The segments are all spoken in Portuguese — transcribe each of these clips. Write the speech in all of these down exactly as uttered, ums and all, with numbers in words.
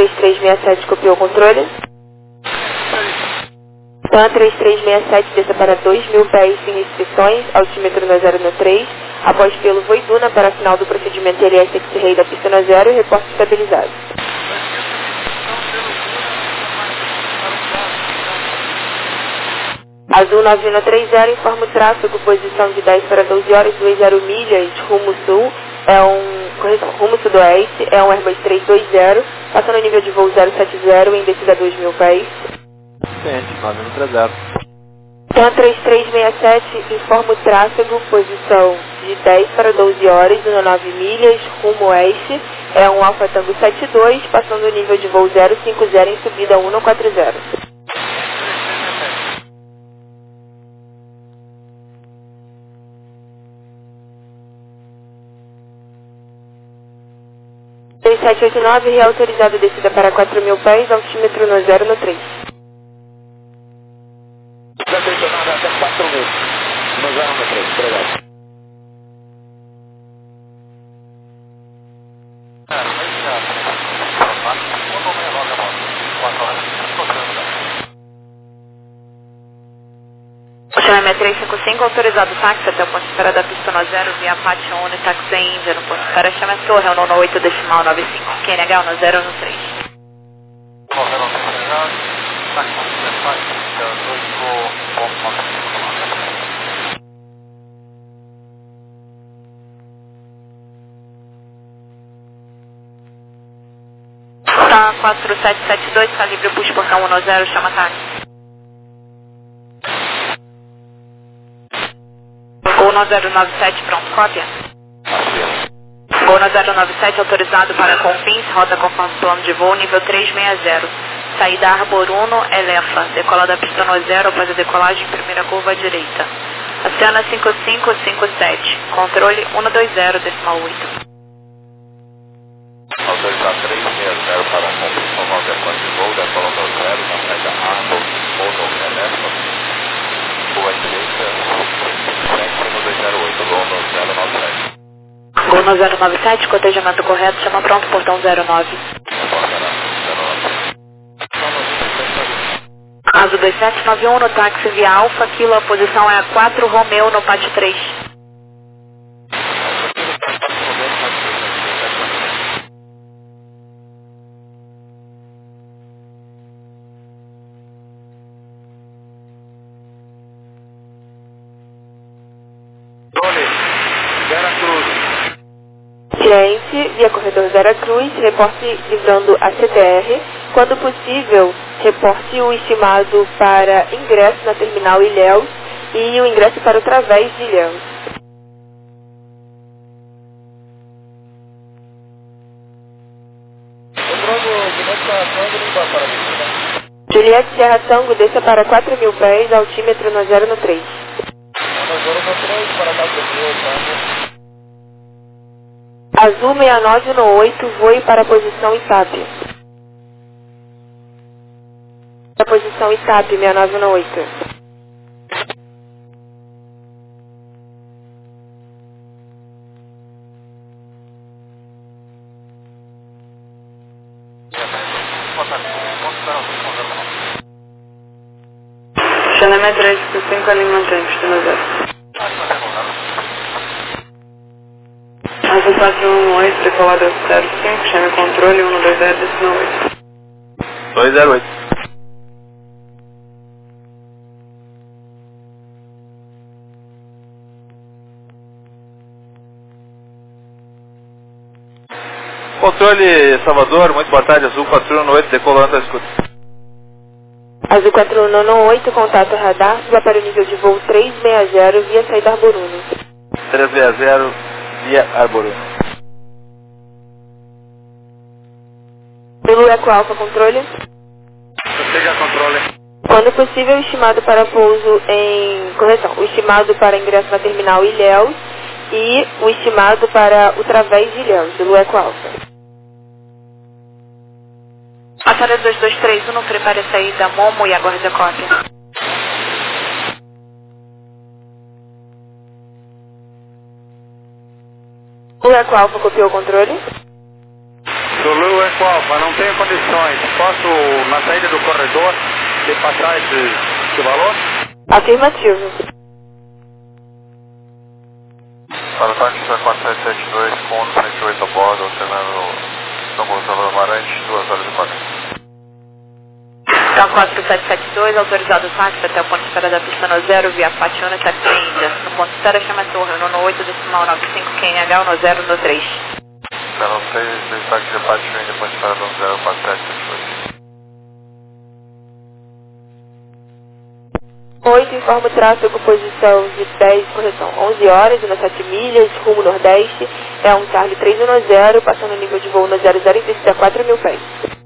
três três seis sete copiou o controle. TAM três três seis sete desça para dois mil pés sem restrições, altímetro no zero no três, após pelo Voiduna para final do procedimento L S X-Ray da pista no zero e reporte estabilizado. Azul nove um três zero informa o tráfego, posição de dez para doze horas, vinte milhas, rumo sul, é um, correção, rumo sudoeste, é um Airbus três dois zero, passando o nível de voo zero sete zero em descida a dois mil pés. Ciente, nove um três zero. TAM três três seis sete informa o tráfego, posição de dez para doze horas, dezenove milhas, rumo oeste, é um Alfa Tango sete dois, passando o nível de voo zero cinco zero em subida um quatro zero. três sete oito nove, reautorizado descida para quatro mil pés, altímetro no zero no três. Já tem tornado até quatro mil, no zero no três, obrigado. Chama seis três cinco cinco, autorizado táxi até o ponto de espera da pista no zero, via Pátio Uni, táxi Índia, no ponto de espera, chama Torre, é o nono oito decimal nove cinco, Q N H no zero no três. Tá quatro sete sete dois, calibre push portão um no zero, chama táxi. Gol no zero nove sete, pronto, cópia. Gol no zero nove sete, autorizado para Confins, rota conforme plano de voo, nível três seis zero. Saída Arbor Uno, Elefa, decola da pista no zero após a decolagem, primeira curva à direita. Oceana cinco cinco cinco sete, controle um dois zero decimal oito. Autorizado três seis zero para Confins, formal decola de voo, decola no zero, na saída Arbor Uno, Elefa, curva à direita. Gol no zero nove sete, cotejamento correto, chama pronto, portão zero nove. Azul dois sete nove um no táxi via Alfa, Kilo, a posição é a quatro, Romeu no pátio três. Cliente, via corredor Vera Cruz, reporte livrando a C T R. Quando possível, reporte o estimado para ingresso na terminal Ilhéus e o ingresso para o través de Ilhéus. Juliette Serra Tango, desça para quatro mil pés, altímetro no zero no três. Azul seis nove no oito, voe para a posição Itap. A posição Itap, seis nove no oito. Xanamé três cinco cinco, ali mantém, pista no zero. Azul quatro um oito, decolada zero cinco, chame controle um dois zero, decimal oito. dois zero oito. Controle Salvador, muito boa tarde, Azul quatro um oito, decolando a escuta. Azul quatro um oito, contato radar, suba para o nível de voo três seis zero via saída Arboruno. três seis zero via Arboruno. Zulu Eco Alfa, controle. Prossiga controle. Quando possível, estimado para pouso em... Correção, o estimado para ingresso na terminal Ilhéus e o estimado para o través de Ilhéus, Zulu Eco Alfa. Atalha dois dois três um, prepare a saída Momo e aguarde a cópia. Zulu Eco Alfa, copiou o controle. Zulu Eco Alfa. mas não tenho condições. Posso, na saída do corredor, repassar esse, esse valor? Afirmativo. Para o táxi quatro sete sete dois, com frente e oito a bordo, alternando São Gonçalo Amarante, duas horas e quarenta. K quatro sete sete dois, autorizado o táxi até o ponto de espera da pista no zero, via Pationa, Taxi Índia. No ponto de espera, chama a torre, no oito, decimal nove cinco, Q N H, no zero, no três. zero seis, táxi de Pationa, ponto de espera no zero quatro sete sete dois. oito, informa o tráfego, posição de dez, correção, onze horas, dezessete milhas, rumo nordeste, é um Charlie três um zero, passando o nível de voo no zero zero e descida quatro mil pés.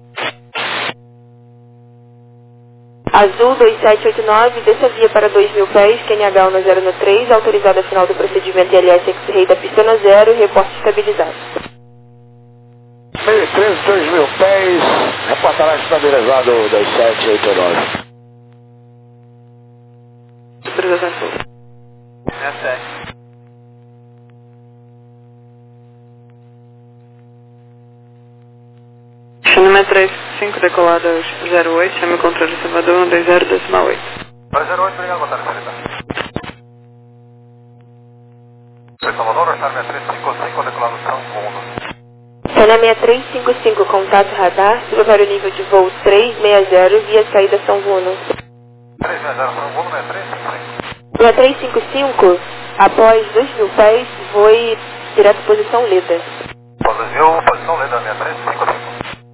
Azul dois sete oito nove, desça via para dois mil pés, Q N H no zero no três, autorizado ao final do procedimento I L S X-Ray da pista no zero, reporte estabilizado. meio três, dois mil pés, reportará estabilizado dois sete oito nove. Número três cinco, decolada zero oito, chame o controle Salvador, um dois zero, decimal oito. dois zero oito, obrigado, boa tarde, querida. Salvador, Charme três cinco cinco, decolado São Mundo. Cena seis três cinco cinco, contato radar, suba para o nível de voo três seis zero, via saída São Vuno. três seis zero, São Vuno, seis três cinco cinco. seis três cinco cinco, após dois mil pés, voe direto posição Leda. Posição, posição Leda, seis três cinco cinco.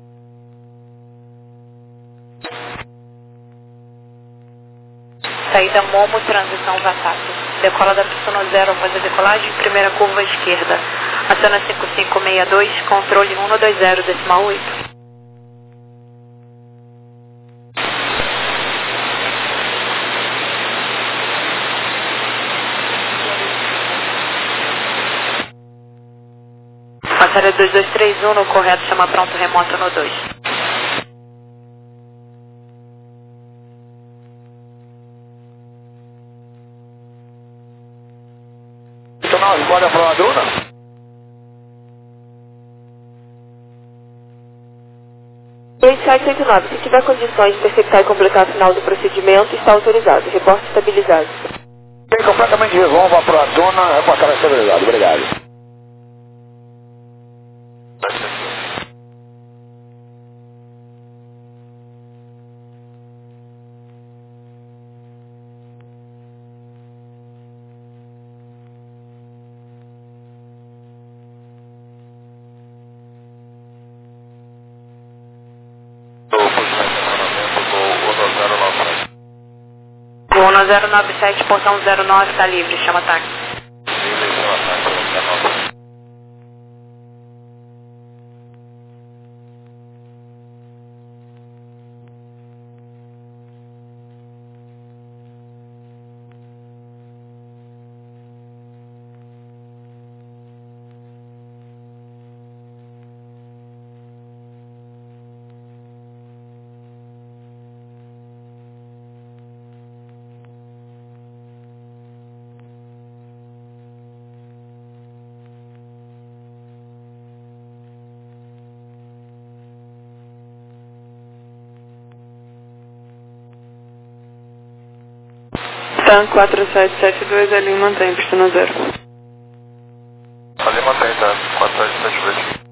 Saída Momo, transição Vassato. Decola da pista no zero após a decolagem, primeira curva à esquerda. Aciona cinco cinco seis dois, controle um dois zero, decimal oito. Passaria dois dois três um, no correto, chama pronto remoto no dois. Não, pode falar, Bruna? dois sete oito nove, se tiver condições de detectar e completar o final do procedimento, está autorizado. Reporte estabilizado. Bem, completamente resolva a Proatona, reportar estabilizado. Obrigado. Voo zero nove sete, portão zero nove, está livre, chama táxi. TAM quatro sete sete dois, ali mantém, pista no zero. Ali mantém, tá? quatro sete sete dois.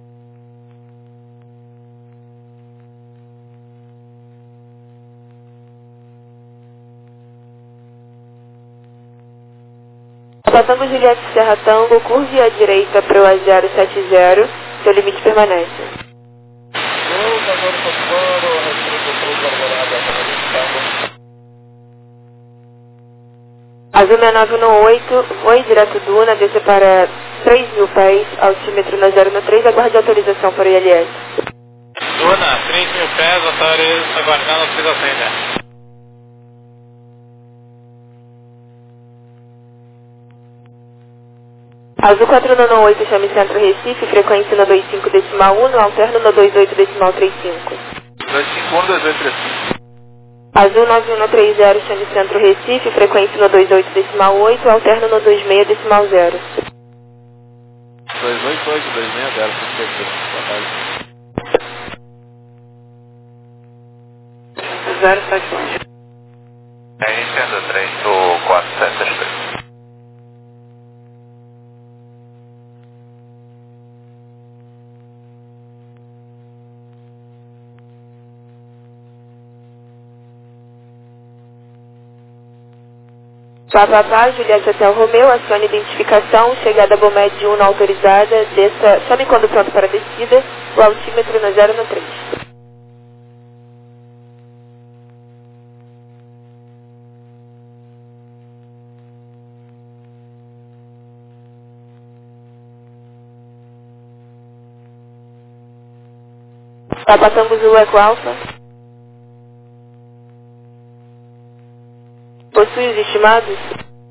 Passando Juliette Serra Tango, curve à direita para o A zero sete zero, seu limite permanece. Azul seis nove um oito, voe direto Duna, desça para três mil pés, altímetro na zero no três, aguarde autorização para o I L S. Duna, três mil pés, autoriza, aguardando autorização ainda. Azul quatro nove oito, chame Centro Recife, frequência no dois cinco decimal um, no alterno no dois oito decimal trinta e cinco. dois cinco um, dois oito três cinco. Azul nove um três zero, chame Centro Recife, frequência no dois oito decimal oito, alterno no dois seis decimal zero. dois oito oito, dois seis zero, boa tarde. zero sete longe. Iniciando três do quatro sete sete três. Papapá, Juliette Hotel Romeu, acione identificação, chegada Bomed um não autorizada, desça, chame quando pronto para descida, o altímetro no zero no três. Papa Tango Zulu Eco Alfa. Possui os estimados?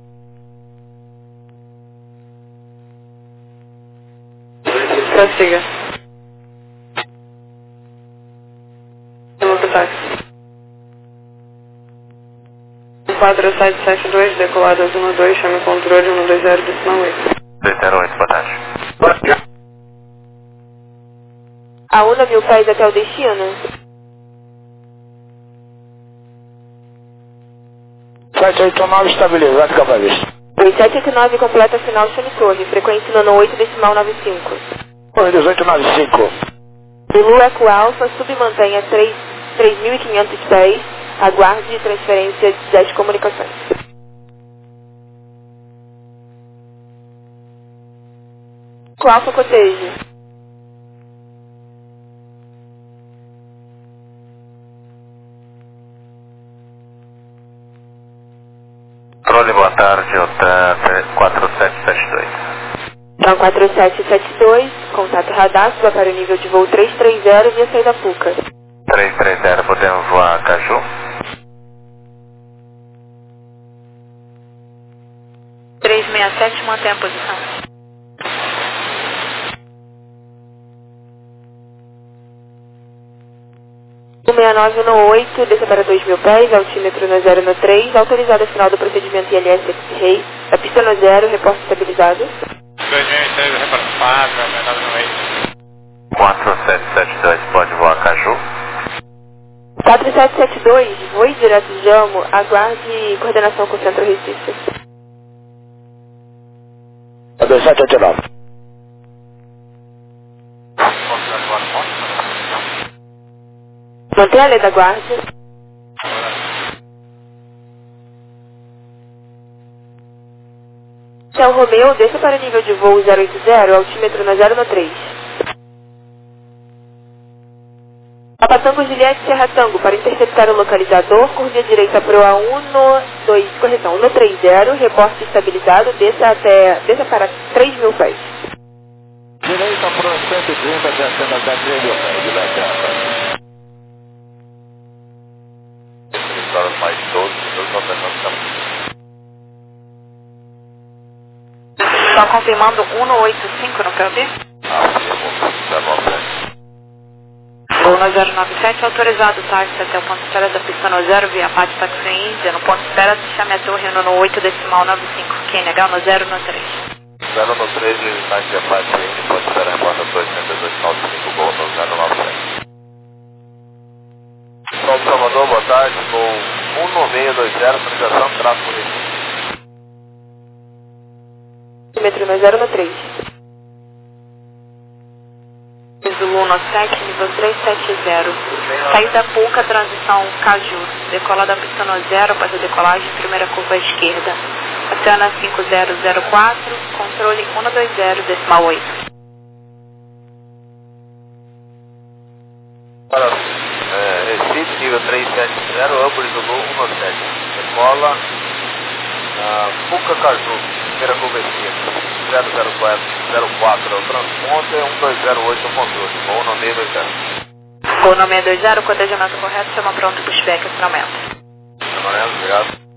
Prossiga. Chama pro táxi. quatro sete sete dois, decoladas um dois, chame controle um dois zero, decimal oito. dois zero oito, boa tarde. A UNA mil pés até o destino? sete oito nove estabilizado, cavalista. dois sete oito nove completa final chame torre, frequência nono oito, decimal noventa e cinco. Oi, dezoito noventa e cinco. Zulu Eco Alfa, submantenha três mil e quinhentos pés, aguarde transferência das comunicações. Eco Alfa coteja. Controle, boa tarde, Hotel quatro sete sete dois. Então quatro sete sete dois, contato radar, suba para o nível de voo três três zero via saída Puca. três três zero, podemos voar Caju? três seis sete, mantém a posição. um seis nove um oito, desça para dois mil pés, altímetro no zero no três, autorizado a final do procedimento I L S X-Ray, a pista no zero, reporte estabilizado. dois mil e três, reporte Fábio, seis nove um oito. quatro sete sete dois, pode voar Caju? quatro sete sete dois, voe direto de Jamo, aguarde coordenação com o Centro Recife. dois sete oito nove. Mantenha a lei da guarda. Hotel Romeu, desça para o nível de voo zero oito zero, altímetro no zero no três. Papa Tango Juliette Serra Tango, para interceptar o localizador, curva direita para o A um no dois, correção, um no três zero, reporte estabilizado, desça, até, desça para três mil pés. Direita para o cento e trinta, descendo até três mil pés de Beterra. Esses mais todos, todos os alternantes. Só confirmando um no oito cinco no P O B. Voo no zero nove sete, autorizado táxi até o ponto de espera da pista no zero, via Pátio Táxi Índia. No ponto de espera, chame a torre no oito, decimal noventa e cinco. Q N H no zero no três. zero no três, táxi a Pátio Índia, pode esperar em porta dois cento e dois, noventa e cinco, gol no zero nove sete. Sol Salvador, boa tarde, voo um nove seis dois zero, autorização, tráfego Recife. Altímetro no zero no três. Zulu no sete, nível três sete zero. Saída Puca, transição Caju. Decola da pista no zero, após a decolagem, primeira curva à esquerda. Oceana cinco zero zero quatro, controle um dois zero, decimal oito. Para é, Recife, nível três sete zero, Ambos Zulu um sete. Decola uh, Puca Caju, primeira curva à esquerda. zero zero quatro, zero quatro é o transponder, um dois zero oito é o controle. Voo no seis dois zero. Voo no seis dois zero, cotejamento correto, chama pronto para o pushback, acionamento. Obrigado.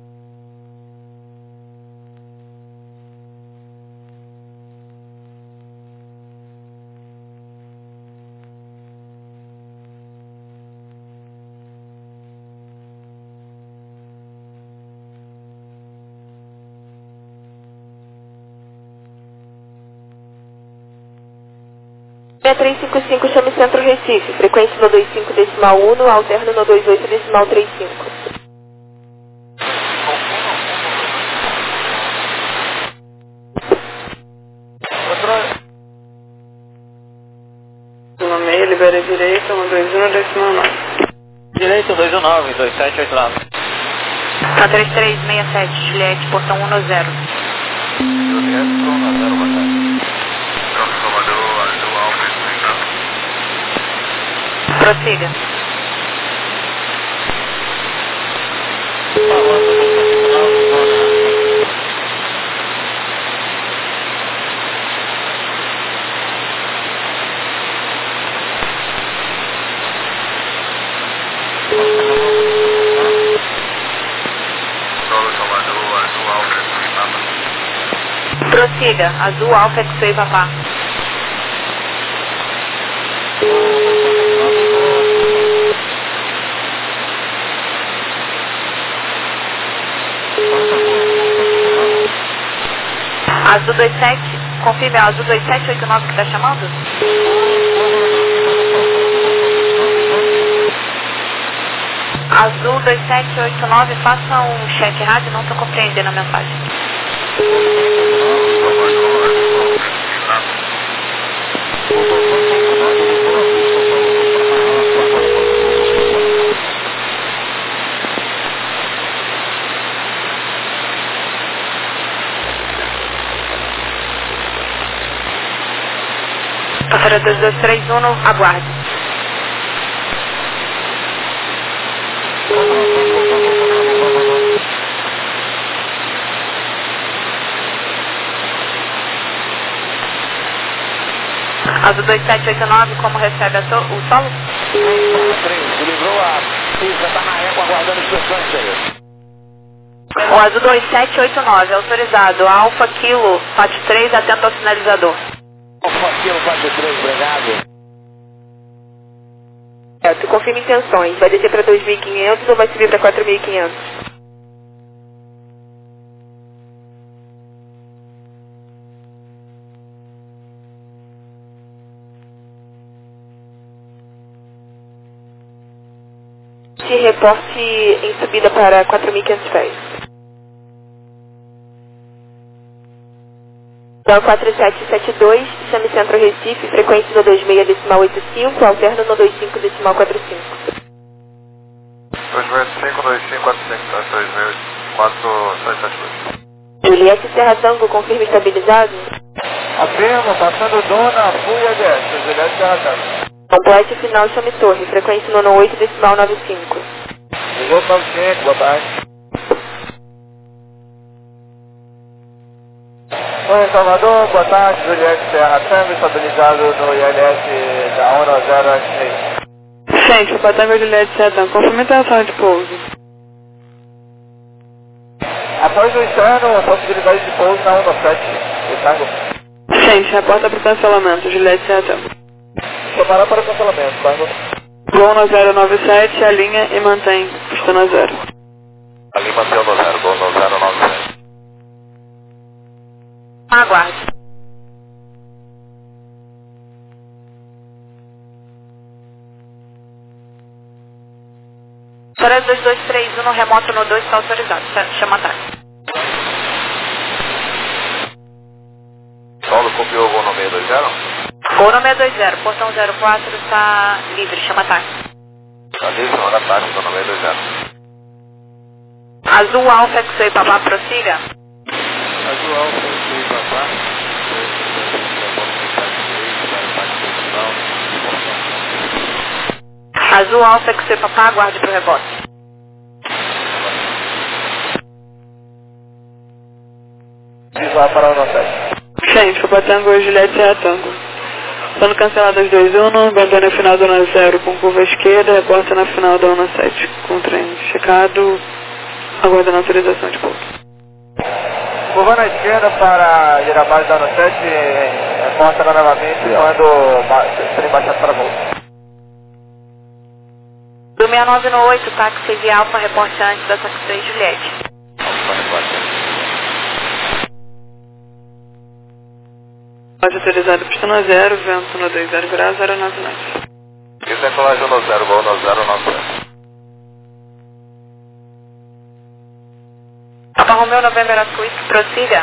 seis três cinco cinco, chame Centro Recife, frequência no dois cinco decimal um, alterno no dois oito decimal trinta e cinco. No meio, libera direita, um dois um decimal nove. Direito dois um nove, dois sete oito nove. Tá três três seis sete, Juliette, portão um zero. Juliette, um zero, boa tarde. Salvador, Azul, Alfa, Prossiga. Prossiga, Azul, Alfa, X-Ray, Papá. Azul dois sete, confirme, é o Azul dois sete oito nove que está chamando? Azul dois sete oito nove, faça um cheque rádio, não estou compreendendo a mensagem. Passageiro dois dois três um, aguarde. Azul dois sete oito nove, como recebe a so o solo? Livrou a pista, está na égua aguardando instruções aí. O Azul dois sete oito nove, autorizado. Alfa Kilo, Fat três, atento ao sinalizador. Alfa Kilo, Fat três, obrigado. É, tu confirma intenções, vai descer para dois mil e quinhentos ou vai subir para quatro mil e quinhentos? Te reporte em subida para quatro mil e quinhentos pés. Então quatro sete sete dois, chame Centro Recife, frequência no dois seis decimal oito cinco, alterno no dois cinco decimal quatro cinco. dois cinco dois cinco quatro cinco, dois mil quatro sete sete dois. Juliette Serra Tango, confirma estabilizado? Afirma, passando Dona, fui a dez, Juliette Serra Tango. Complete final, chame Torre, frequência no oito decimal nove cinco. Ligou nove cinco, boa tarde. Oi, Salvador, boa tarde, Juliette Serra Tango, estabilizado no I L S da ONU zero S seis. Gente, o Patango Juliette Serra Tango, confirma a intenção de pouso. Após o externo, possibilidade de pouso na ONU sete, o Tango. Gente, reporta para o cancelamento, Juliette Serra Tango. Preparar para o cancelamento, Tango. Gol no zero nove sete, alinha e mantém, pista no zero. Ali mantém no zero, gol no zero nove sete. Aguarde. Para dois dois três um, no remoto no dois está autorizado. Chama ataque. Paulo copiou o gol no meio dois zero? Gol no seis dois zero, portão zero quatro está livre, chama ataque. Está livre, hora ataque, gol no meio dois zero. Azul Alfa, X-Ray, Papá, prossiga. Azul Alfa, X-Ray, Papá. Azul Alfa, X-Ray, Papá, aguarde para o rebote. Visual para o nosso sete. Gente, o Patango e Juliette Serra Tango. Sendo cancelado os dois um, abandone a final da ONU zero com curva esquerda, reporta na final da ONU sete com trem checado, aguardando autorização de pouso. Curva na esquerda para ir abaixo da ONU sete, reporta novamente quando o trem baixar para volta. Do seis nove no oito, táxi de Alfa, reporte antes da táxi três Juliette. decolagem autorizada, pista no zero, vento no dois zero graus, zero nove nove. E decolagem no zero, voo no zero nove sete. Alfa Romeo November Oscar Whisky, prossiga.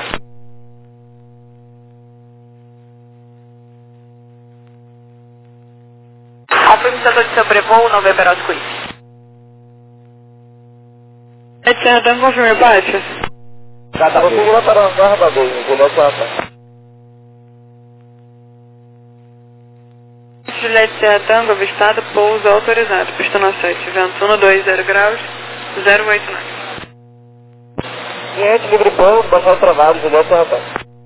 Alfa imitador de sobrevoo, November Oscar Whisky. Juliette Tango, confirme baixa. Cada vírgula para Barra Bem, Juliette Tango. Juliette Tango, avistada, pouso autorizado, pista no sete, vento um dois zero graus, zero oito nove. Cliente livre pão, baixar o trabalho, Juliette Tango.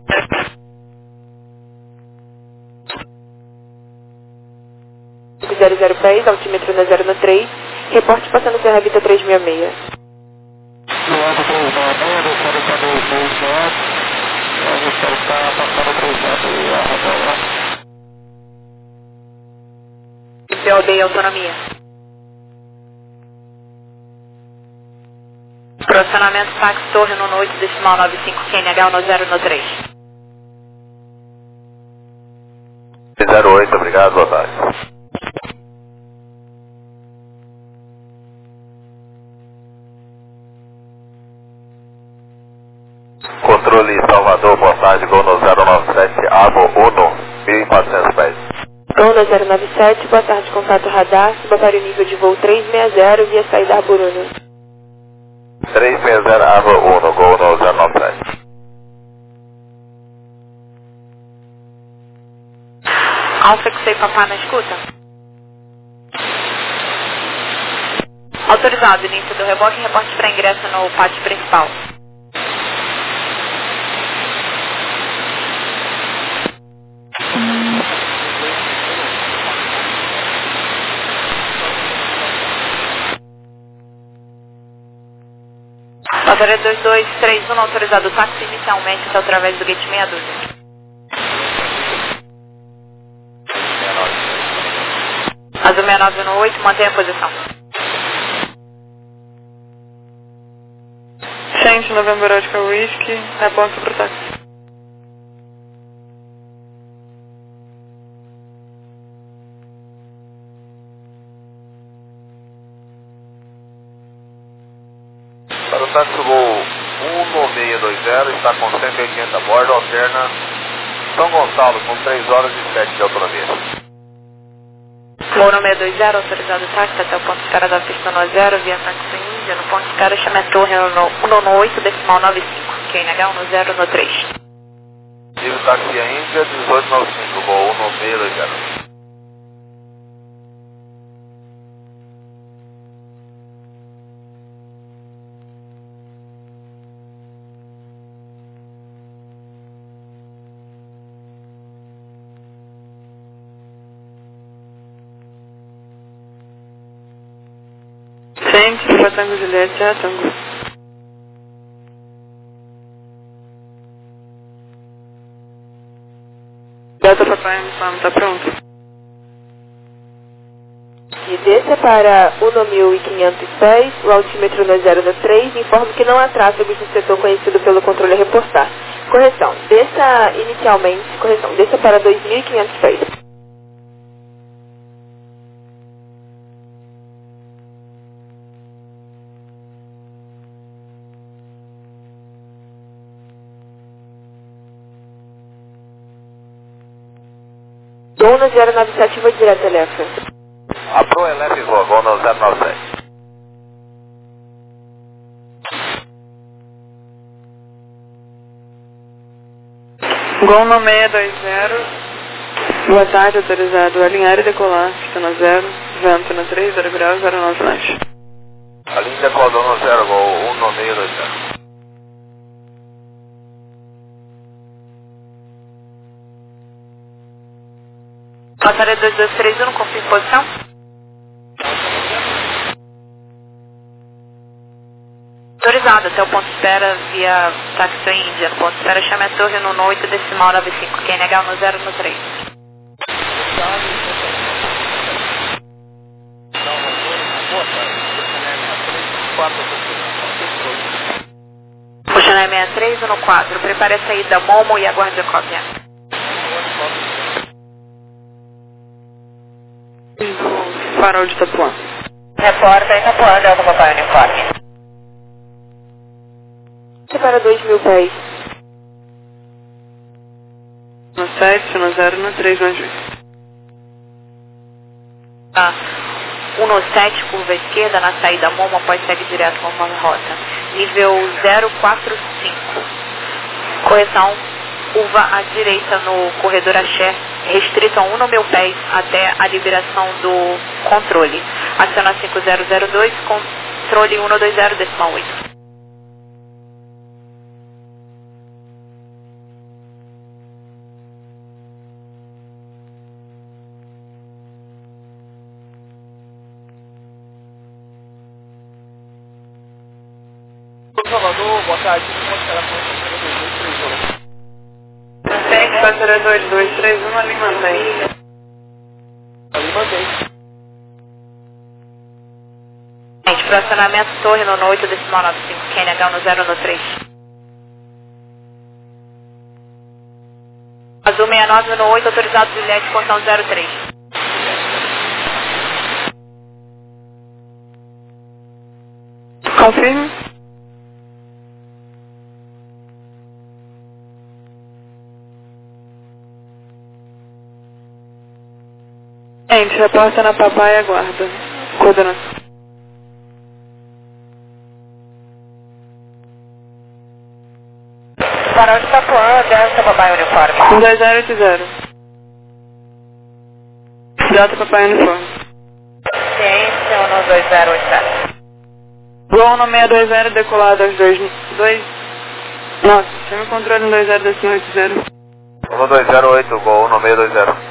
zero zero seis, altímetro na zero no três, reporte passando Serra Vita trezentos e sessenta e seis. Cliente trezentos e sessenta e seis, deixando o caminho três metros, a gente está passando trezentos e P O D e autonomia. Processamento Pax Torre no oito decimal nove cinco, Q N H no zero no três. zero oito, obrigado, boa tarde. Controle Salvador, boa tarde, gol no zero nove sete, Avo uno, mil e quatrocentos pés. Gol no zero nove sete, boa tarde, contato radar, suba para o nível de voo trezentos e sessenta via saída Arboruno. trezentos e sessenta, Avo uno, gol no zero nove sete. Alfa que sei papá na escuta. Autorizado, início do reboque e reporte para ingresso no pátio principal. Passageiro dois dois três um, autorizado o táxi inicialmente até através do gate meia dúzia. Azul sessenta e nove no oito, mantenha a posição. Gente, November Oscar Whisky, reporte para o táxi. Para o táxi voo um seis dois zero, está com cento e oitenta a bordo, alterna São Gonçalo com três horas e sete de autonomia. Voo no seis dois zero, autorizado o táxi até o ponto de espera da pista no zero, via táxi Índia, no ponto de espera chame a torre no um oito decimal nove cinco, Q N H no zero no três. Nível táxi Índia, dezoito noventa e cinco, voo um seis dois zero. Gente, Alfa Tango Juliette é Tango. Delta Papai M está pronto. E desça para um mil quinhentos pés, o altímetro no zero no três, informe que não há tráfegos no setor conhecido pelo controle a reportar. Correção, desça inicialmente, correção, desça para dois mil e quinhentos pés. Gol no zero nove sete, vou direto, Elefa. A Pro Elef voa, gol no zero nove sete. Gol no seis dois zero, boa tarde, autorizado alinhar e decolar, pista no zero, vento no três zero graus, zero nove nove. A linha decolou no zero, gol um seis dois zero. Passageiro dois dois três um, confirme posição. Autorizado até o ponto de espera via táxi Índia. No ponto de espera chame a torre no oito decimal nove cinco, Q N H no zero no três. Oceané sessenta e três, um no quatro, prepare a saída Momo e aguarde a cópia. Farol de Itapuã. Reporta Itapuã, Delta Papai Uniforme. Para dois mil pés. No sete, no zero, no três, no oito. Ah, um no sete, curva esquerda, na saída Momo, após segue direto conforme rota. Nível zero quatro cinco. Correção, curva à direita no corredor Axé, restrito a um no meu pés até a liberação do controle. Aciona cinco zero zero dois, controle um dois zero, decimal oito. Salvador, boa tarde. sete quatro zero dois dois três um, ali mantém. Ali mantém. Gente, fracionamento Torre no oito, decimal nove cinco, Q N H no zero no três. Azul sessenta e nove no oito, autorizado Juliette, portão zero três. Confirme. Gente, reporta na Papai e aguarda. Coordenação. Farol de Itapuã, Delta Papai Uniforme. um dois zero oito zero. Delta Papai Uniforme. Ciência um dois zero oito zero. Gol no seis dois zero, decolado aos dois... dois... Nossa, chama o controle no dois zero oito zero. um dois zero oito, Gol no seis dois zero.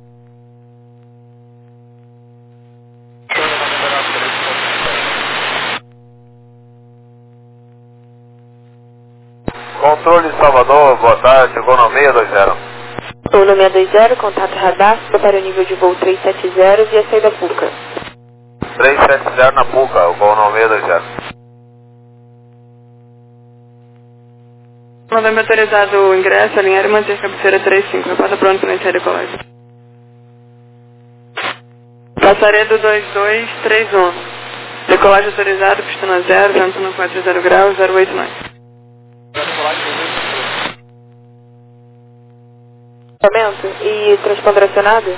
Controle Salvador, boa tarde, chegou no seis dois zero. um no seis dois zero, contato radar, para o nível de voo trezentos e setenta via saída Puca. trezentos e setenta na Puca, o Gol no seis dois zero. Novembro autorizado o ingresso, alinhar e manter cabeceira trinta e cinco. Reporta pronto para iniciar a decolagem. Passaredo dois dois três um. Decolagem autorizada, pista na zero, vento no quatro zero graus, zero oito nove. E transponder acionado?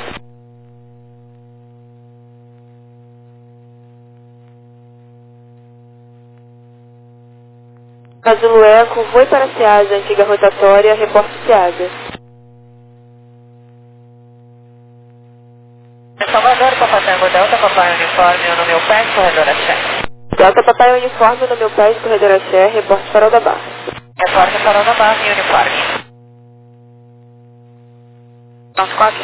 Azul Eco, voe para Ceasa, antiga rotatória, reporte Ceasa. Salvador, Papai Tango, Delta Papai Uniforme, no meu pé, corredor Axé. Delta Papai Uniforme, no meu pé, corredor Axé, reporte Farol da Barra. Reporte Farol da Barra e Uniforme. Nosso cópia.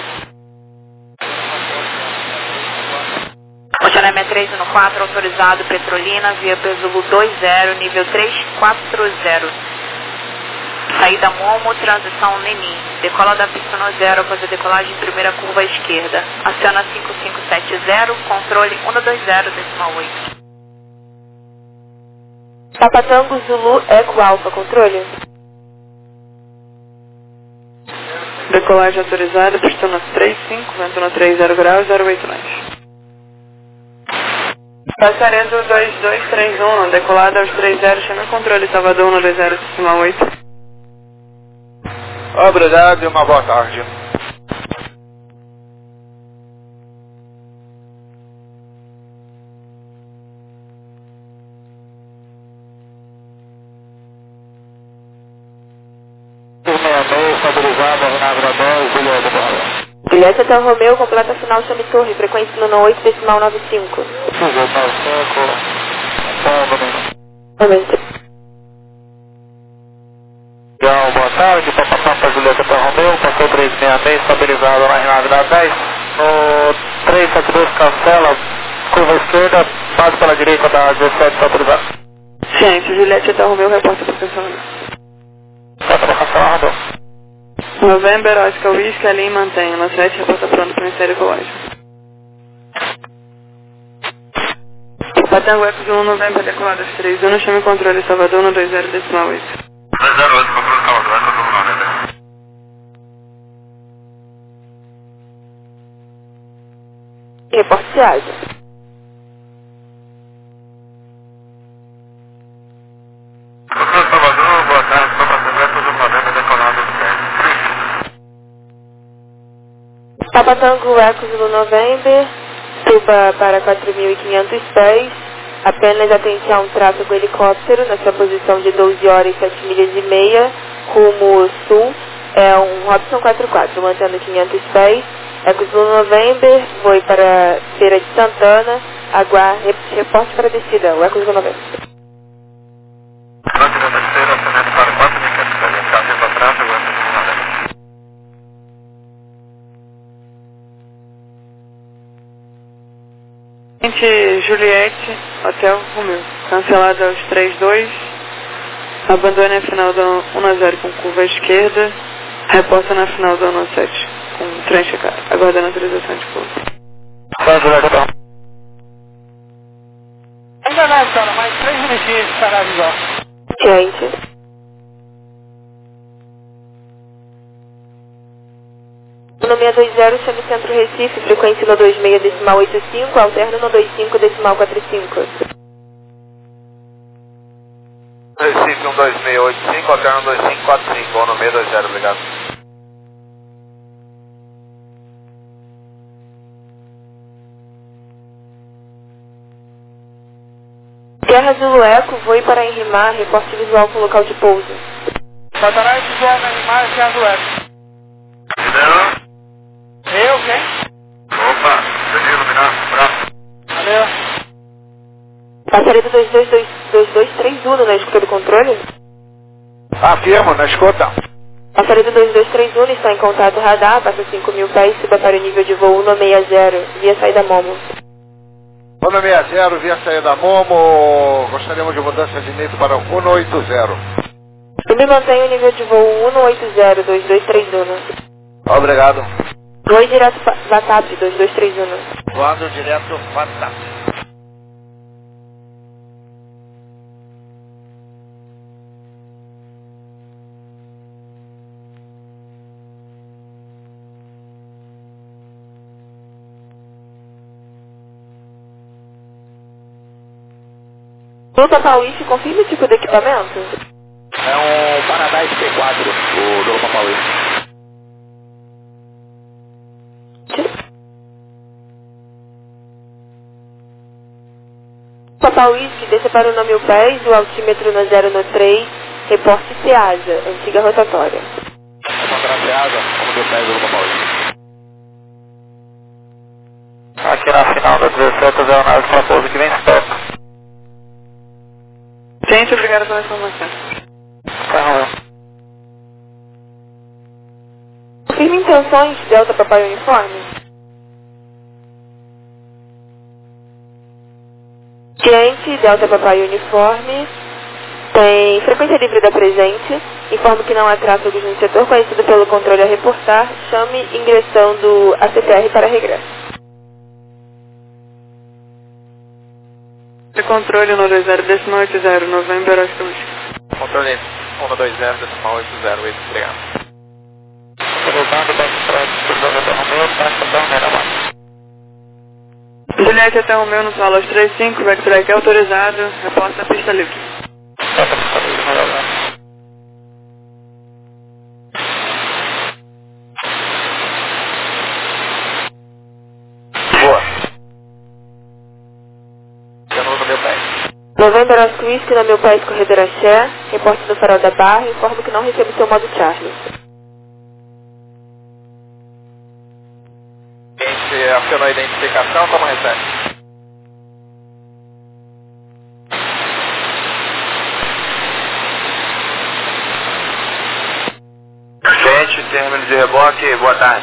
Funcionamento três um quatro, autorizado Petrolina, via Pesulo dois zero, nível três quatro zero. Saída Momo, transição Lenin. Decola da pista no zero após a decolagem, primeira curva à esquerda. Aciona cinco cinco sete zero, controle um dois zero, decimal oito. Papa Tango Zulu Eco Alfa, controle. Decolagem autorizada, pista no trinta e cinco, vento no três zero graus, zero oito nove. Passaredo dois dois três um, decolada aos três zero, chama o controle Salvador um dois zero, decimal oito. Obrigado e uma boa tarde. Juliette até o Romeu, completa final Chame Torre, frequência no oito, decimal nove cinco. Momento. Então, boa tarde, Papa Papa Julieta para Romeu, passou trezentos e sessenta e seis, estabilizado na Renata da dez, no trezentos e setenta e dois cancela, curva esquerda, base pela direita da dezessete, está autorizado. Gente, Juliette até o Romeu, reporta para cancelamento. Está para cancelar, Romeu. November, Oscar Whisky, ali mantém, no sete, reporta pronto para iniciar a decolagem. Patango Eco um, November, decolado aos três um, chame o controle Salvador no dois zero, decimal oito. dois zero oito, controle Salvador, essa do November. Reporte Seasa. Salvador, boa tarde, estou passando essa do Novembro decolado do Papa Tango Eco Zulu November, suba para quatro mil e quinhentos pés, apenas atenção tráfego helicóptero na sua posição de doze horas e sete milhas e meia, rumo sul, é um Robson quatro quatro, mantendo quinhentos pés, Eco Zulu November, voe para Feira de Santana, aguarde, reporte para a descida, o Eco Zulu November. Juliette, Hotel Romeu. Cancelado aos três dois. Abandone a final da um a zero com curva à esquerda. Reposta na final da um a sete com trem checado. Aguardando a autorização de pouso. Ainda não, cara, mais três minutinhos para avisar. Gente. No seis dois zero, chame Centro Recife, frequência no dois seis decimal oito cinco, alterno no dois cinco decimal quatro cinco. Recife um dois seis oito cinco, alterno dois cinco quatro cinco, bom no seis dois zero, obrigado. Guerra Zulu Eco, voe para Enrimar, reporte visual com local de pouso. Satanás, Guerra Enrimar, Guerra Zulu Eco. Eu, quem? Opa, deixa eu iluminar, braço. Valeu. Passaredo dois dois dois dois dois três um na escuta do controle? Afirmo, na escuta. Passaredo dois dois três um está em contato radar, passa cinco mil pés, suba para o nível de voo um seis zero, via saída Momo. um seis zero, via saída Momo, gostaríamos de mudança de nível para um oito zero. Sube e mantém o nível de voo um oito zero dois dois três um. Obrigado. Voe direto Vatap dois dois três um. Voando direto Vatap. Luta Paulista, confirme o tipo de equipamento? É um Paradise P quatro, o do Lupa Paulista. Papa Whisky, desça para o nome mil pés, o altímetro no zero no três, reporte Seasa, antiga rotatória. Encontrar Seasa, como deu pés do Lupa Paulista. Aqui na final da dezessete, zero nove para pouso que vem perto. Gente, obrigado pela informação. Tá, Confirme intenções, Delta Papai Uniforme. Cliente, Delta Papai Uniforme, tem frequência livre da presente, informo que não há tráfego no setor conhecido pelo controle a reportar, chame ingressão do A C T R para regresso. De controle um dois zero decimal oito zero, November, Oscar. controle um dois zero decimal oito zero, obrigado. Voltando para o Juliette até o meu no solo aos três cinco, backtrack autorizado, reporta a pista livre. Boa. Eu não vou meu pé. November Oscar Whisky na meu país corredor Axé, reporte do farol da Barra, informo que não recebo seu modo Charlie. Cliente acionou a identificação, como recebe? Cliente, término de reboque, boa tarde.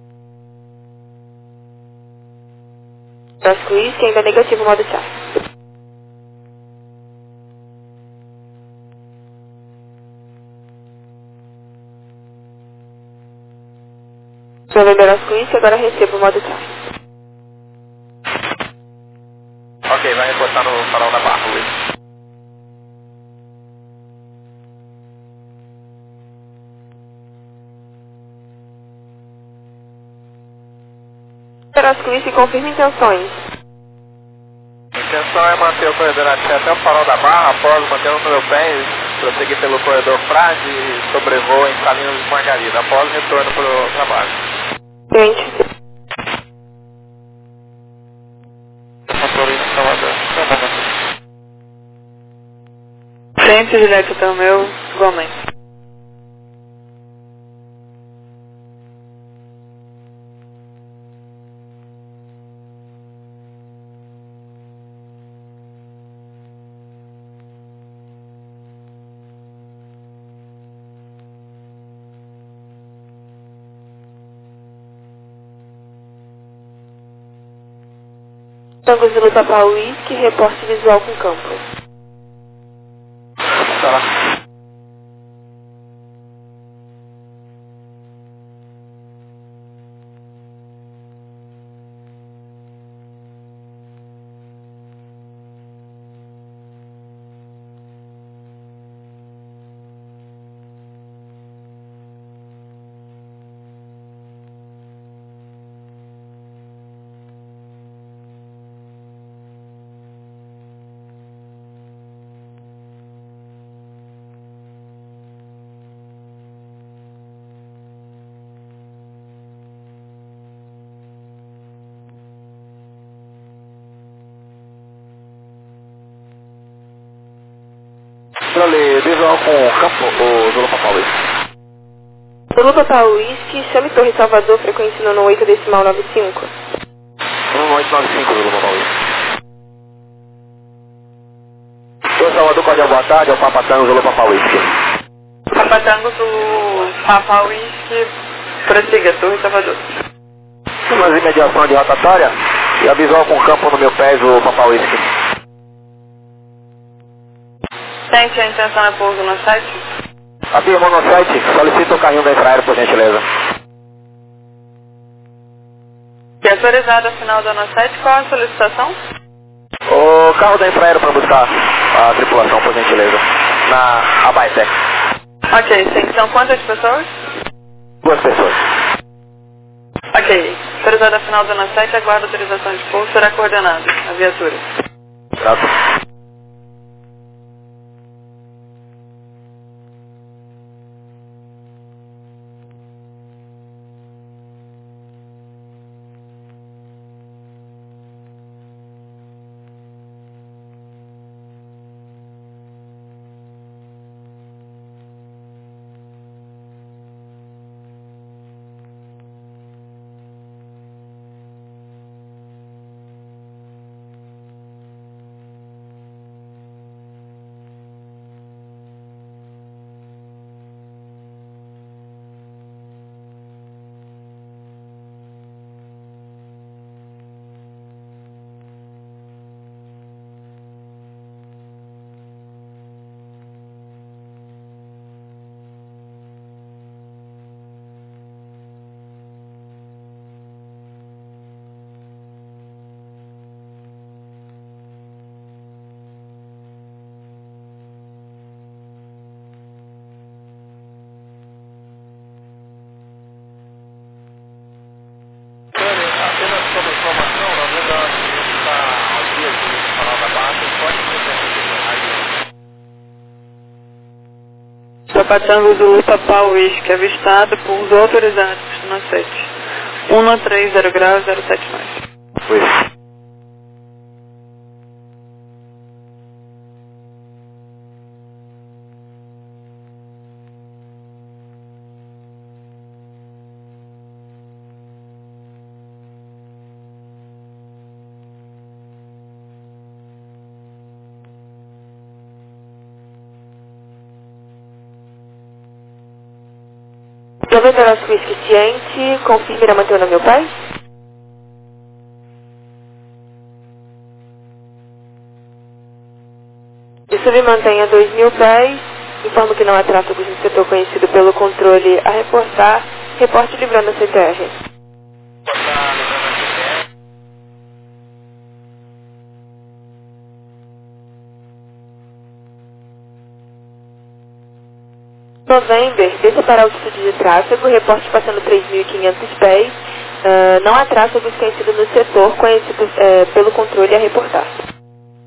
Oscar Whisky ainda negativo o modo Charlie. November Oscar Whisky, agora recebo o modo Charlie. Ok, vai reportar no farol da Barra, Luiz. November Oscar Whisky, confirma intenções. intenção é manter o corredor até o farol da Barra, após mantendo no meu pé e prosseguir pelo corredor Frade e sobrevoo em Salinas de Margarida, após retorno para o trabalho. Gente. Motorista Salvador. Frente direto até o meu, igualmente. Tango Zulu Papa Whisky, reporte visual com campo. Tá. Ali, visual com campo, o Zulu Papa Whisky. Zulu Papa Whisky, chame Torre Salvador, frequência nono oito decimal nove cinco. nono oito nove cinco, Zulu Papa Whisky. Torre Salvador, Cordial, boa tarde, é o Papa Tango, Zulu Papa Whisky. Papa Tango Zulu Papa Whisky, prossiga, Torre Salvador. Umas imediação de rotatória e a visual com campo no meu pé, Zulu Papa Whisky. Sente, a intenção é pouso no site? Afirmou no site, solicita o carrinho da Infraero, por gentileza. E autorizado a final da no site, qual a solicitação? O carro da Infraero para buscar a tripulação, por gentileza, na Abaeté. Ok, sim. São quantas pessoas? Duas pessoas. Ok. Autorizado a final da no site, aguarda autorização de pouso, será coordenado a viatura. Graças. Papa Tango Zulu Papa Whisky, avistado por pouso autorizado no sete. um três zero graus zero sete nove. Foi. noventa nosso whisky ciente, confirme irá manter o navio paz? De submantenha dois mil pés, informo que não há tráfegos no setor conhecido pelo controle a reportar, reporte livrando a C T R. November, desça para a altitude de tráfego, reporte passando três mil e quinhentos pés, uh, não há tráfego conhecido no setor conhecido uh, pelo controle a reportar.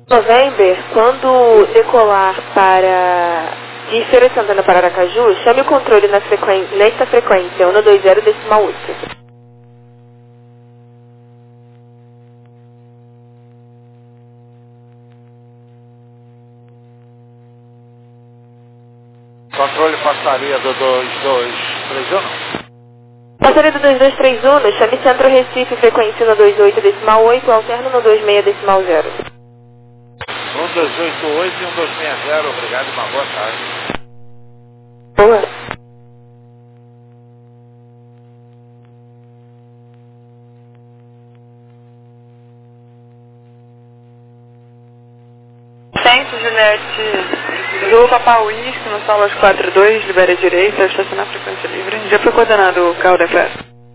November, quando decolar para de Feira de Santana para Aracaju, chame o controle na frequen... nesta frequência um dois zero decimal oito. Controle passaria do dois dois três um. Passaria do dois dois três um, chame Centro Recife, frequência um dois oito decimal oito, alterno um dois seis decimal zero. um dois oito oito e um dois seis zero, obrigado e uma boa tarde. Boa. Centro Juliette Zul Papa Whisky no Salas quatro dois, libera a direita, estacionar frequência livre. Já foi coordenado o carro da F E R.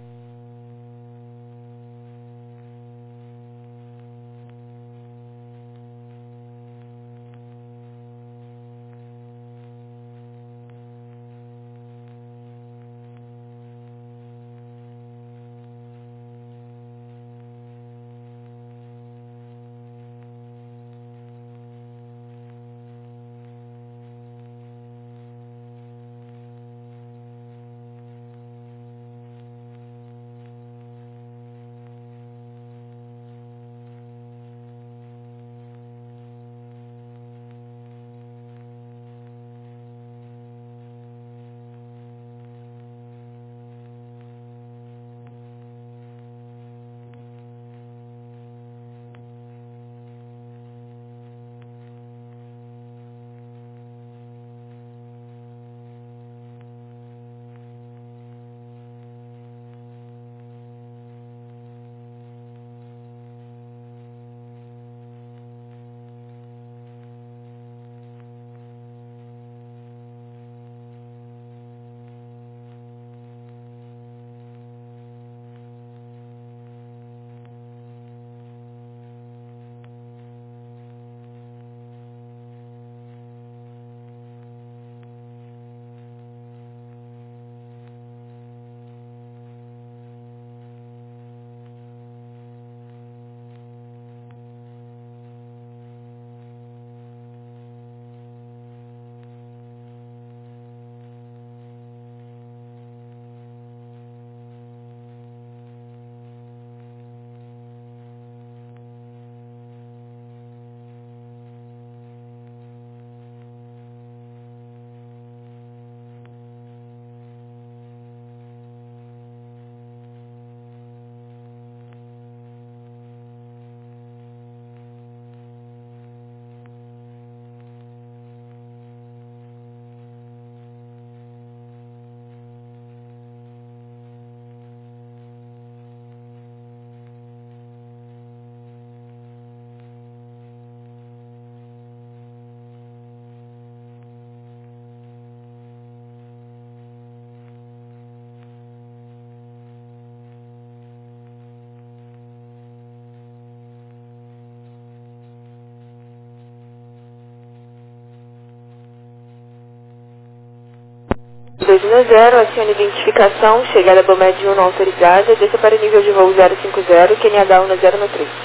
dois um zero, acione identificação, chegada Bomed um não autorizada, desça para o nível de voo zero cinco zero, Q N H um zero um três.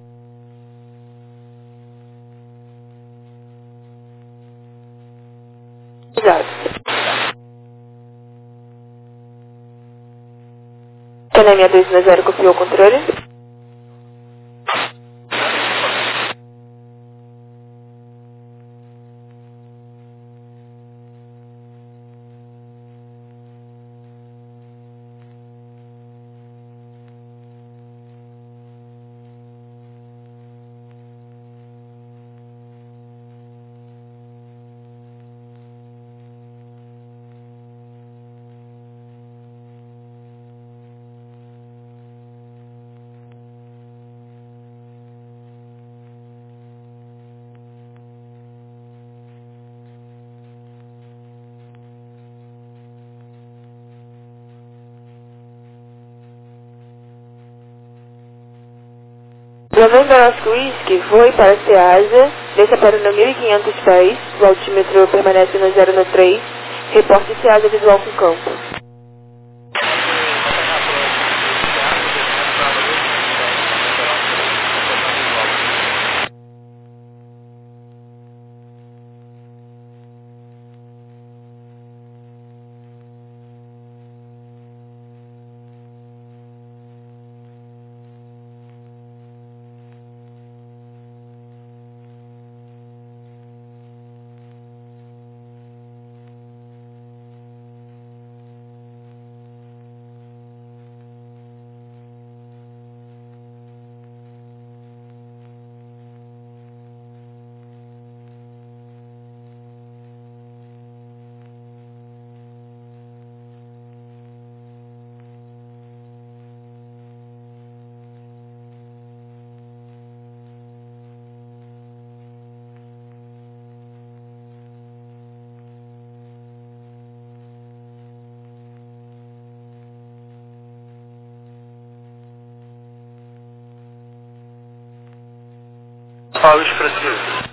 Exato. Q N H dois um zero copiou o controle. November Oscar Whisky, voe para Ceasa, desça para o mil e quinhentos pés, o altímetro permanece no zero um três, reporte Ceasa visual com campo. Papa Whisky Francisco.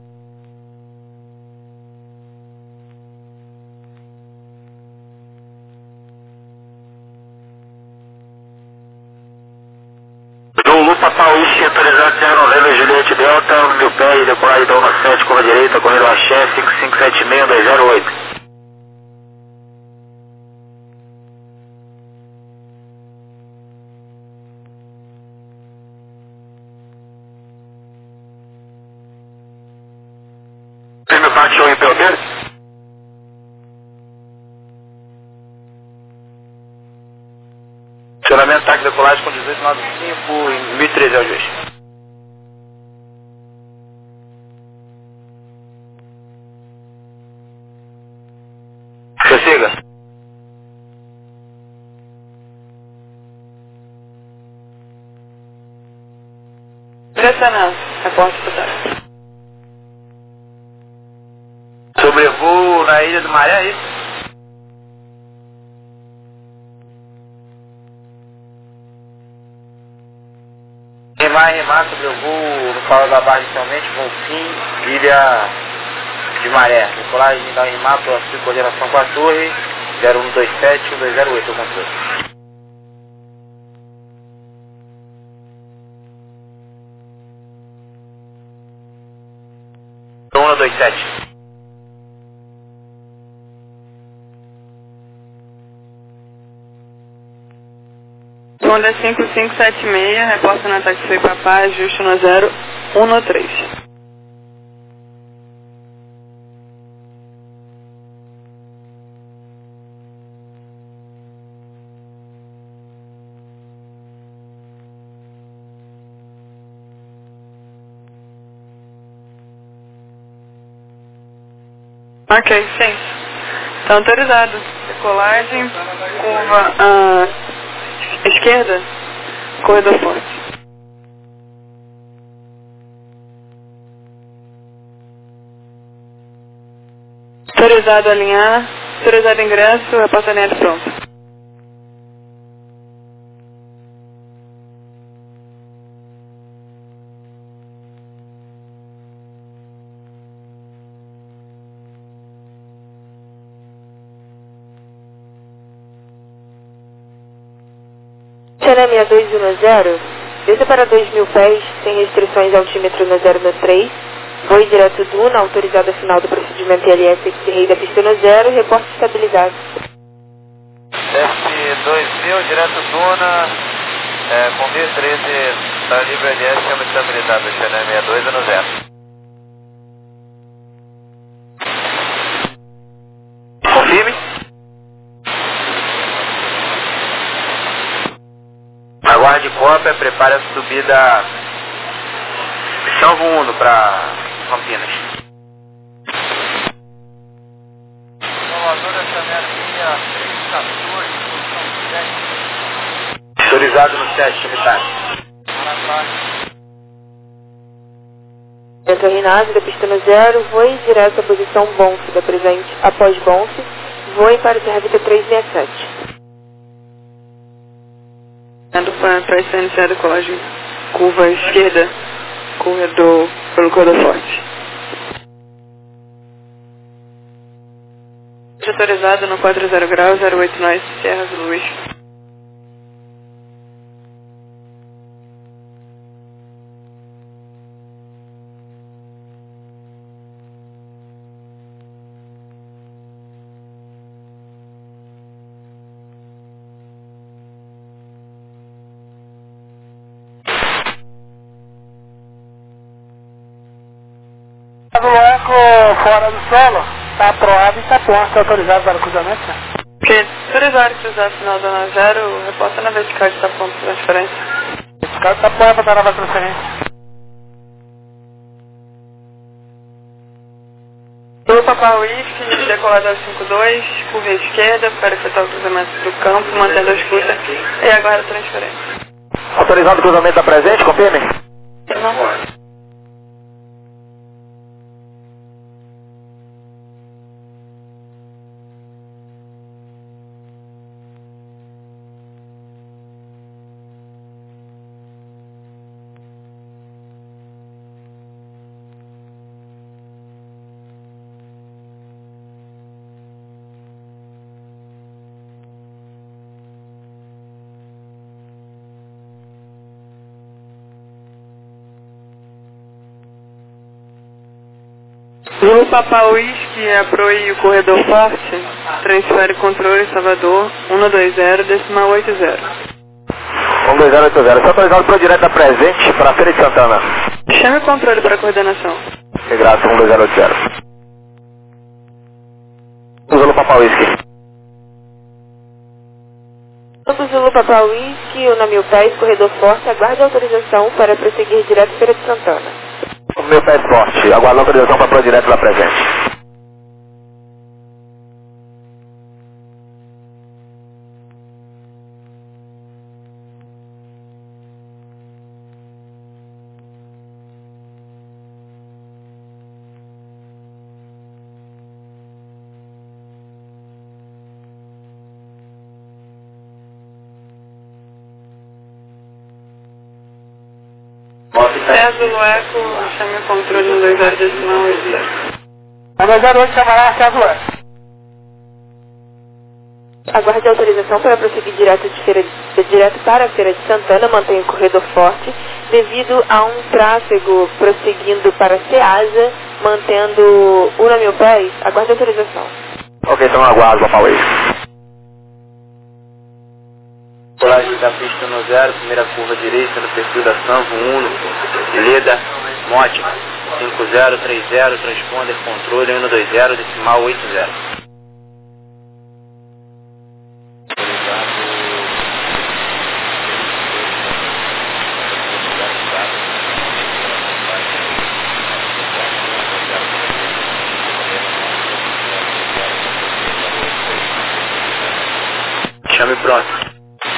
Zulu Papa Whisky autorizado zero noventa Juliette Delta, meu pé e decolagem da um sete com a direita, correndo Axé cinco cinco sete seis dois zero oito. Prêmio Parque Show em P O T? Acionamento táxi decolagem com dezoito noventa e cinco em mil e treze ao juiz. Prossiga. Pressionando. Repórter total. Sobrevoo na Ilha do Maré, é isso? Remar, remar, sobrevoo no Fala da Barra inicialmente, Bonfim, Ilha de Maré. Decolagem da remar, próximo coordenação com a torre, zero um dois sete um dois zero oito, o controle. um dois sete. Onda cinco cinco sete seis, reporta no ataque Foi Papá, ajuste no zero um no três. Ok, sim. Está autorizado. Decolagem, curva à esquerda, corredor forte. Autorizado a alinhar, autorizado ingresso, reportamento pronto. China seis dois um zero, desça para dois mil pés, sem restrições altímetro no zero no três, voe direto Duna, autorizado a final do procedimento I L S X Rei da pista no zero, reporte estabilidade. S dois mil, direto Duna, é, com D treze, está livre L S, chama estabilidade, China seis dois no zero. Confirme. Aguarde cópia, prepare a subida Salvo Uno para Campinas. Salvador, Chanel três quatorze, posição sete. Autorizado no sete, militar. Entra Rinazzi da pista no zero, voe direto à posição Bonf da presente após Bonf, voe para Serra Vita trezentos e sessenta e sete. Para iniciar a decolagem, curva à esquerda, corredor pelo corredor forte. Autorizado no quatro zero graus, zero oito nós, Serra do Luiz. Do eco fora do solo, está aprovado e está pronto, está autorizado para o cruzamento. Ok, autorizado cruzar final da nove zero, reporta na vertical que está pronto para transferência. Esse cara está pronto para dar nova transferência. Do Papá Whisky, decolado ao cinco dois, curva à esquerda para efetuar o cruzamento do campo, mantendo a escuta e agora a transferência. Autorizado o cruzamento da presente, confirme? Não. Zulu Papa Whisky, a Pro e o Corredor Forte, transfere controle Salvador, um dois zero, decimal oito zero. um dois zero oito zero, só atualizado para direto da presente para a Feira de Santana. Chame o controle para coordenação. Que graça, um dois zero oito zero. Zulu Papa Whisky. Todo Zulu Papa Whisky, o Mil Pés, Corredor Forte, aguarde autorização para prosseguir direto à Feira de Santana. O Mil Pés Forte, aguarda autorização para pôr direto da presente. César Lueco, chame o controle um dois zero, decimal oito zero. um dois zero oito, chamará César Lueco. Aguarde autorização para prosseguir direto, de feira de, direto para a Feira de Santana, mantenha o corredor forte, devido a um tráfego prosseguindo para Ceasa, mantendo o Mil Pés, aguarde autorização. Ok, então aguardo, Papa Whisky. Colagem da pista no zero, primeira curva direita no perfil da Sanvo Uno, Leda, Mote, cinco zero três zero, transponder, controle um dois zero, decimal oito zero. Chame próximo.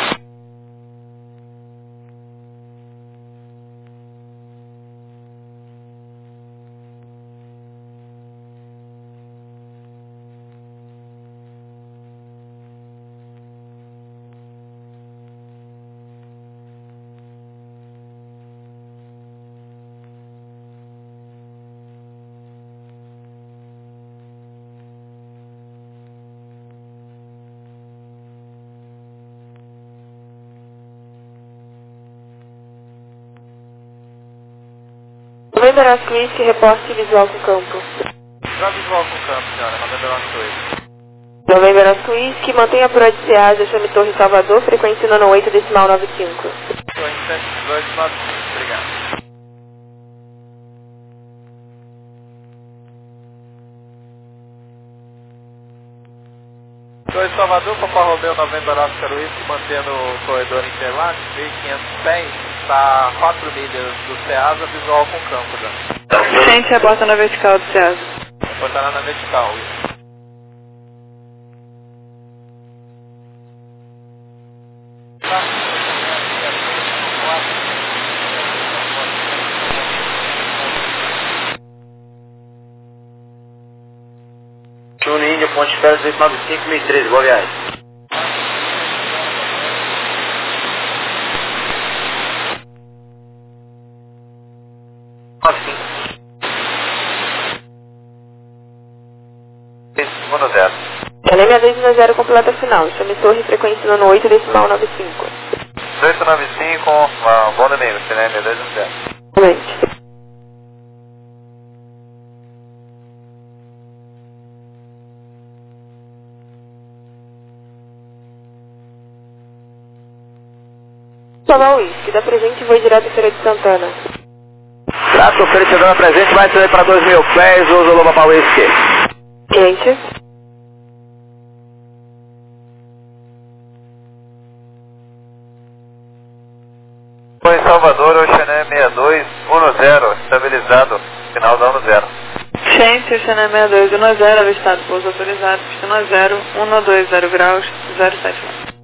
November Oscar Whisky, reporte visual com campo. Já visual com campo, senhora, November Oscar Whisky. November Oscar Whisky, mantenha a Pro de Ceasa, chame Torre Salvador, frequência nono oito, decimal nove cinco. Estou em sete dois nove cinco, obrigado. Dois Salvador, Papa Romeu, November Oscar Whisky, mantendo o corredor Interlagos, mil e quinhentos pés, está a quatro milhas do Ceasa, visual com campo já. Gente, reporta na vertical do Ceasa. Reportará na vertical, isso. Chune Índia, Ponte Espera, dezoito nove cinco, mil e treze, boa viagem. nove cinco. um zero. L M dois zero completa final, chame Torre, frequência nono oito, decimal nove cinco. dois nove cinco, uh, bom domingo, C N M dois um zero. Excelente. Papa Whisky, da presente vou direto à Feira de Santana. Trato, Feira de Santana presente, vai ser para dois mil pés, o Zulu Papa Whisky. Gente. Em Salvador, Oceané sessenta e dois, um zero, estabilizado, final da um zero. Gente, Oceané sessenta e dois, um zero, avistado, pouso autorizado, pista um zero, um dois zero graus, zero sete.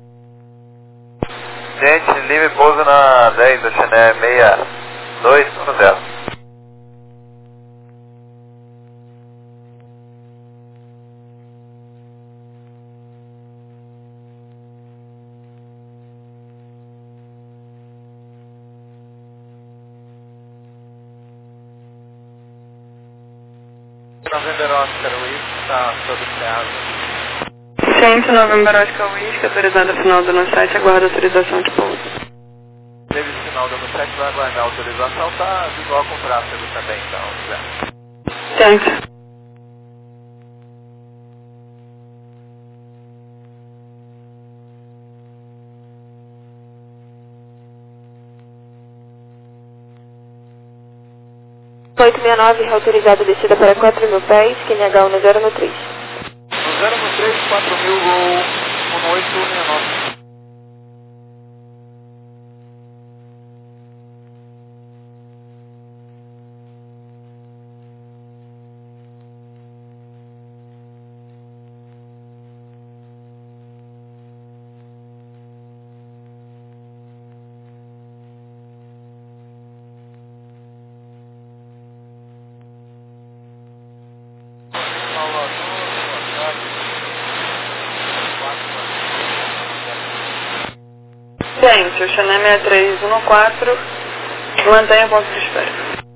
Gente, livre pouso na dez, Oceané sessenta e dois, um zero. November Oscar Whisky, está sobre Ceasa. Gente, November Oscar Whisky, autorizada final do nosso site, aguarda autorização de pouso. Teve sinal do sete, vai aguardar a autorização, tá visual com tráfego também, então, Zé. Gente. sessenta e nove, autorizado descida para quatro mil pés, Q N H um zero no três. um zero no três, quatro mil, gol um oito sessenta e nove. Gente, o Xané seis três um quatro, mantenha ponto de espera.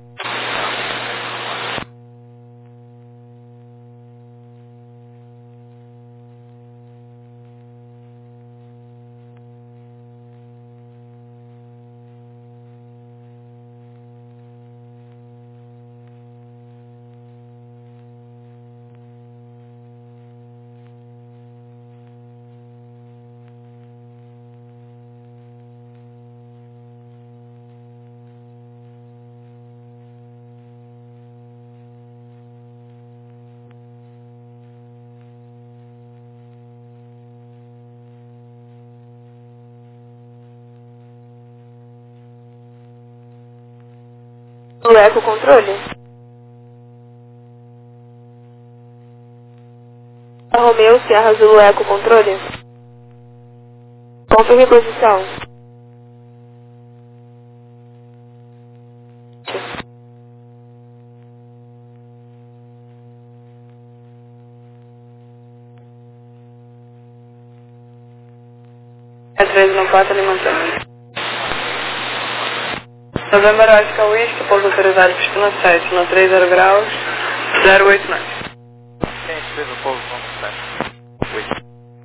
O eco controle. Romeu, Sierra Zulu, eco controle. Confirme posição. É três um quatro, ele mantém. November Oscar Whisky, pouso autorizado, pistona sete, no três zero graus, zero oito nove. Quem fez o pouso no sete? Whisky.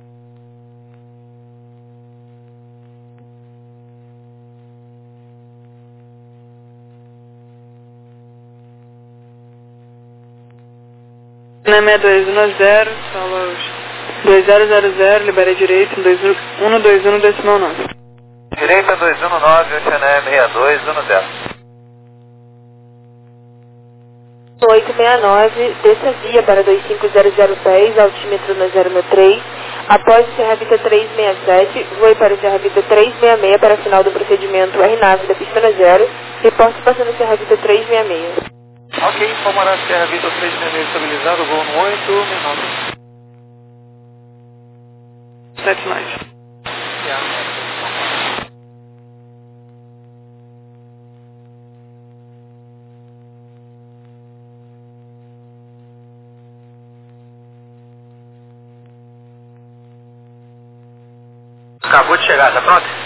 Na seis dois um zero, solos dois zero zero zero, libera direito, um dois um decimal nove. Direita dois um nove, Oceané seis dois um zero. oito seis nove, desça via para dois cinco zero zero pés, altímetro no zero três. Após o Serra Vita três seis sete, voe para o Serra Vita três seis seis para final do procedimento R nave da pista zero. Reporte passando o Serra Vita três seis seis. Ok, informará Serra Vita três seis seis estabilizado, gol no oito, menor. sete nove. Acabou de chegar, tá pronto?